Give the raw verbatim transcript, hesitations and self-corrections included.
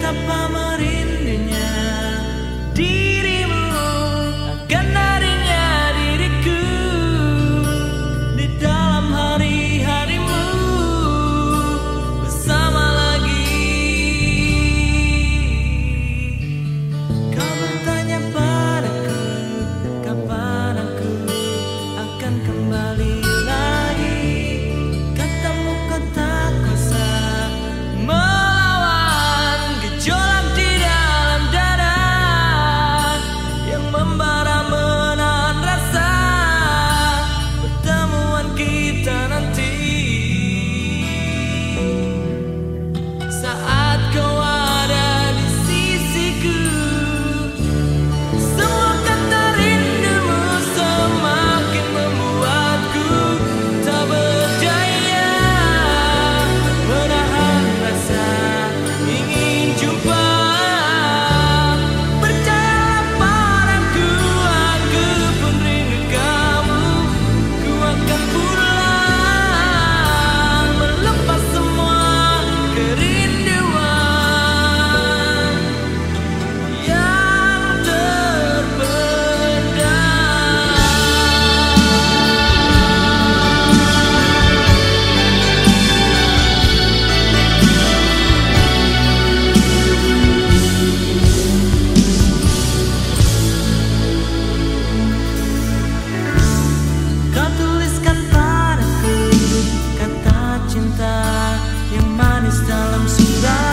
betapa merindunya dirimu, akan harinya diriku di dalam hari-harimu bersama lagi. Kau bertanya padaku kapan aku akan kembali lagi. Katamu kau tak kuasa melawan gejolak di dalam dada yang membara menahan rasa pertemuan kita nanti. Saat kau ada di sisiku, semua kata rindumu semakin membuatku tak berdaya menahan rasa ingin jumpa. Percayalah padaku, aku pun rindu kamu. Ku akan pulang melepas semua kerinduan yang terpendam. Kau tuliskan padaku kata cinta yang manis dalam surat.